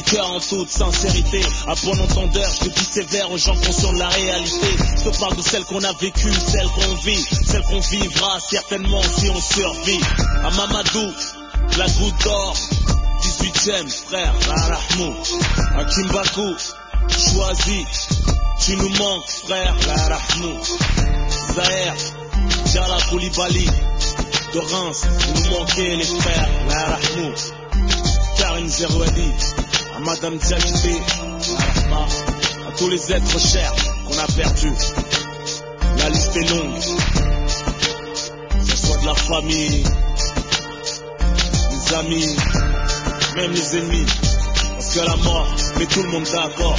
cœur en toute sincérité. À bon entendeur, je te dis sévère aux gens conscients de la réalité. Je te parle de celle qu'on a vécue, celle qu'on vit, celle qu'on vivra certainement si on survit. À Mamadou, la goutte d'or, 18ème frère, la Rahmou. À Kimbaku, choisi, tu nous manques frère, la Rahmou. Zahir, Djala Koulibaly, de Reims, vous nous manquez les frères, la Rahmou. Karim Zerouadi, à Madame Diakité, la Rahma, à tous les êtres chers qu'on a perdus. La liste est longue, que ce soit de la famille, des amis, même les ennemis, parce que la mort met tout le monde d'accord.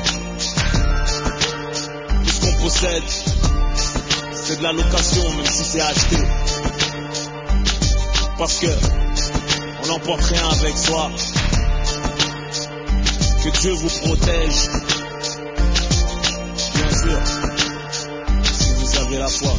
Tout ce qu'on possède, c'est de la location, même si c'est acheté. Parce que on n'emporte rien avec soi. Que Dieu vous protège, bien sûr, si vous avez la foi.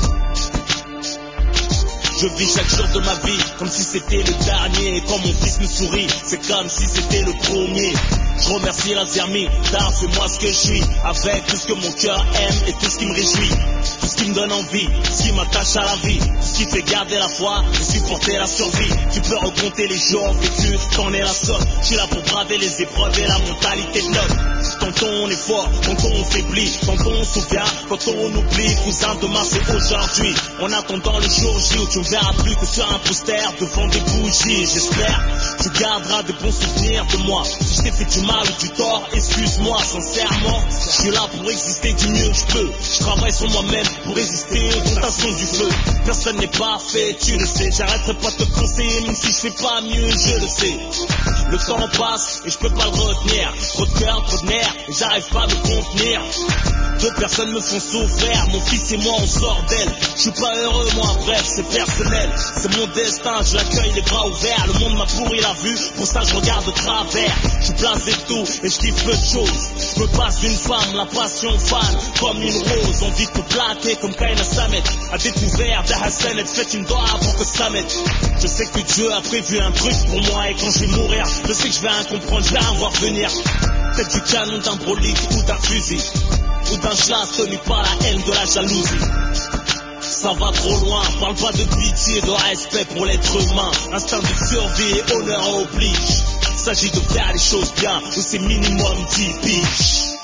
Je vis chaque jour de ma vie comme si c'était le dernier. Et quand mon fils me sourit, c'est comme si c'était le premier. Je remercie la Zermi, car fais-moi ce que je suis, avec tout ce que mon cœur aime et tout ce qui me réjouit. Tout ce qui me donne envie, ce qui m'attache à la vie, tout ce qui fait garder la foi et supporter la survie. Tu peux recompter les jours vécus, t'en es la somme. Je suis là pour braver les épreuves et la mentalité de l'homme. Tantôt on est fort, tantôt on faiblit, tantôt on se souvient, tantôt on oublie. Cousin, demain c'est aujourd'hui. En attendant le jour J où tu ne verras plus que sur un poster devant des bougies. J'espère tu garderas de bons souvenirs de moi. Si je t'ai fait du mal ou du tort, excuse-moi sincèrement. Je suis là pour exister du mieux que je peux. Je travaille sur moi-même pour résister aux tentations du feu. Personne n'est parfait, tu le sais. J'arrêterai pas de te conseiller, même si je fais pas mieux, je le sais. Le temps passe et je peux pas le retenir. Trop de cœur, trop de nerfs, et j'arrive pas à me contenir. Deux personnes me font souffrir, mon fils et moi on sort d'elle. Je suis pas heureux moi, bref c'est personnel. C'est mon destin, je l'accueille les bras ouverts. Le monde m'a pourri la vue, pour ça je regarde de travers. Je suis blasé de tout et je kiffe peu de choses. Je me passe d'une femme, la passion fan, comme une rose. Envie de te plaquer comme Kaina Samet. A découvert d'Hassan, elle fait une doigt pour que ça m'aide. Je sais que Dieu a prévu un truc pour moi. Et quand je vais mourir, je sais que je vais incomprendre, je vais en voir venir. Peut-être du canon, d'un brolique ou d'un fusil, ou d'un chlasse tenu par la haine de la jalousie. Ça va trop loin, parle pas de pitié, de respect pour l'être humain. Instinct de survie et honneur oblige. S'agit de faire les choses bien, ou c'est minimum 10 piges.